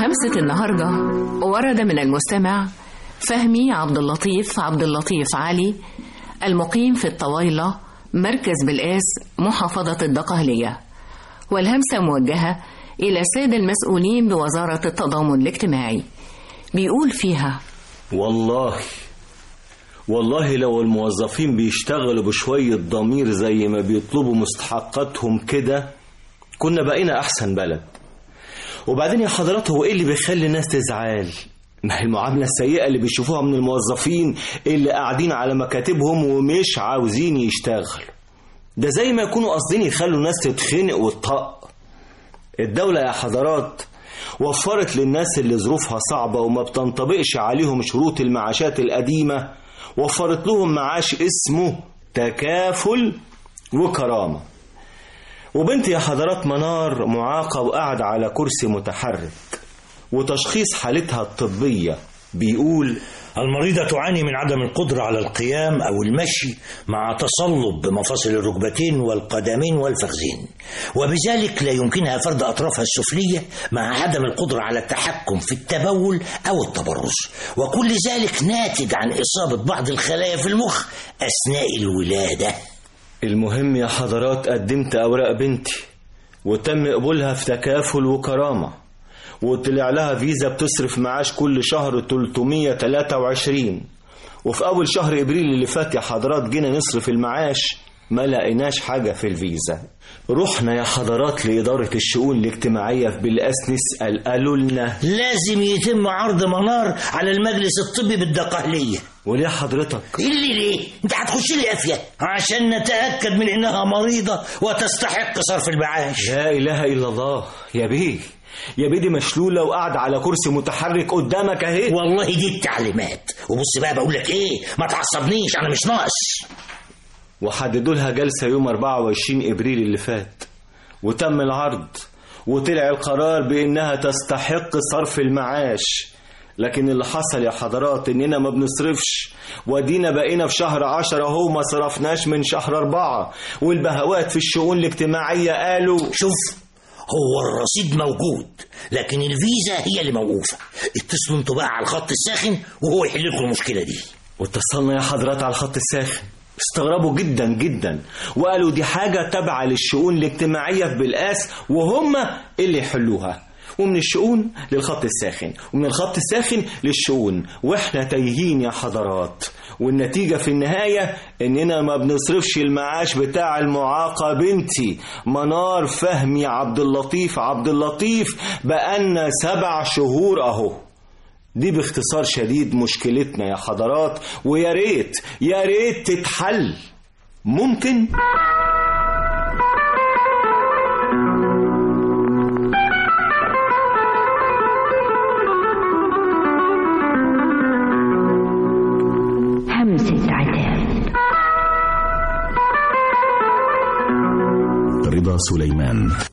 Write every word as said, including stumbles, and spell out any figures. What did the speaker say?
همسة النهاردة ورد من المستمع فهمي عبد اللطيف عبد اللطيف علي، المقيم في الطويلة مركز بالقاس محافظة الدقهلية، والهمسة موجهة إلى السادة المسؤولين بوزارة التضامن الاجتماعي. بيقول فيها: والله والله لو الموظفين بيشتغلوا بشوية ضمير زي ما بيطلبوا مستحقاتهم كده كنا بقينا أحسن بلد. وبعدين يا حضرات، هو إيه اللي بيخلي الناس تزعل؟ ما هي المعاملة السيئة اللي بيشوفوها من الموظفين اللي قاعدين على مكاتبهم ومش عاوزين يشتغلوا. ده زي ما يكونوا قاصدين يخلوا الناس تتخنق وتطق. الدولة يا حضرات وفرت للناس اللي ظروفها صعبة وما بتنطبقش عليهم شروط المعاشات القديمة، وفرت لهم معاش اسمه تكافل وكرامة. وبنت يا حضرات منار معاقة وقاعدة على كرسي متحرك، وتشخيص حالتها الطبية بيقول: المريضة تعاني من عدم القدرة على القيام أو المشي مع تصلب بمفاصل الركبتين والقدمين والفخذين، وبذلك لا يمكنها فرد أطرافها السفلية مع عدم القدرة على التحكم في التبول أو التبرز، وكل ذلك ناتج عن إصابة بعض الخلايا في المخ أثناء الولادة. المهم يا حضرات قدمت أوراق بنتي وتم قبولها في تكافل وكرامة، وطلع لها فيزا بتصرف معاش كل شهر ثلاثمية وثلاثة وعشرين. وفي أول شهر إبريل اللي فات يا حضرات جينا نصرف المعاش ما لقيناش حاجة في الفيزا. رحنا يا حضرات لإدارة الشؤون الاجتماعية في بالقاس نسأل، قالوا لنا لازم يتم عرض منار على المجلس الطبي بالدقهلية. وليه حضرتك؟ اللي ليه؟ انت هتخش لي قافية عشان نتأكد من انها مريضة وتستحق صرف المعاش. لا إله إلا الله يا بيه، يا بيه دي مشلولة وقاعدة على كرسي متحرك قدامك اهي. والله دي التعليمات. وبص بقى بقول لك ايه، ما تعصبنيش انا مش ناقص. وحددوا لها جلسة يوم أربعة وعشرين إبريل اللي فات، وتم العرض وطلع القرار بأنها تستحق صرف المعاش. لكن اللي حصل يا حضرات إننا ما بنصرفش، ودينا بقينا في شهر عشرة اهو ما صرفناش من شهر أربعة، والبهوات في الشؤون الاجتماعية قالوا: شوف، هو الرصيد موجود لكن الفيزا هي اللي موقوفة. اتصلوا انتوا بقى على الخط الساخن وهو يحل لكم المشكلة دي. واتصلنا يا حضرات على الخط الساخن، استغربوا جدا جدا وقالوا دي حاجة تابعة للشؤون الاجتماعية في بالقاس وهم اللي يحلوها، ومن الشؤون للخط الساخن ومن الخط الساخن للشؤون، واحنا تايهين يا حضرات. والنتيجة في النهاية اننا ما بنصرفش المعاش بتاع المعاقة بنتي منار فهمي عبد اللطيف عبد اللطيف بقالنا سبع شهور اهو. دي باختصار شديد مشكلتنا يا حضرات، ويا ريت يا ريت تتحل. ممكن